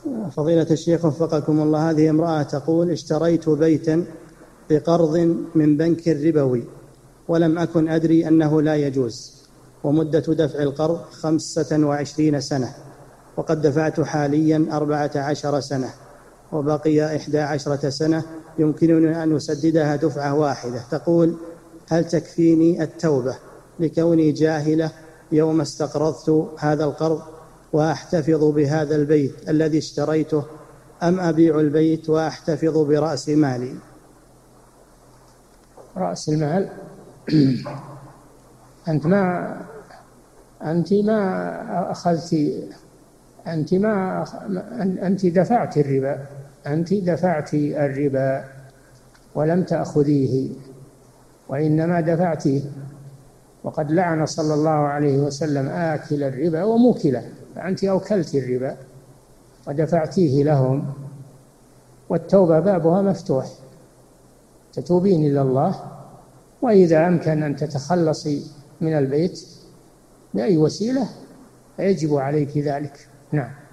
فضيلة الشيخ وفقكم الله، هذه امرأة تقول: اشتريت بيتا بقرض من بنك ربوي ولم أكن أدري أنه لا يجوز، ومدة دفع القرض 25 سنة، وقد دفعت حاليا 14 سنة، وبقي 11 سنة يمكنني أن أسددها دفعة واحدة. تقول: هل تكفيني التوبة لكوني جاهلة يوم استقرضت هذا القرض وأحتفظ بهذا البيت الذي اشتريته، أم أبيع البيت وأحتفظ برأس مالي؟ رأس المال أنت ما أخذت، أنت دفعت الربا، أنت دفعت الربا ولم تأخذيه، وإنما دفعتيه، وقد لعن صلى الله عليه وسلم آكل الربا وموكله، فأنت أوكلت الربا ودفعتيه لهم، والتوبة بابها مفتوح، تتوبين إلى الله، وإذا أمكن أن تتخلصي من البيت بأي وسيلة فيجب عليك ذلك. نعم.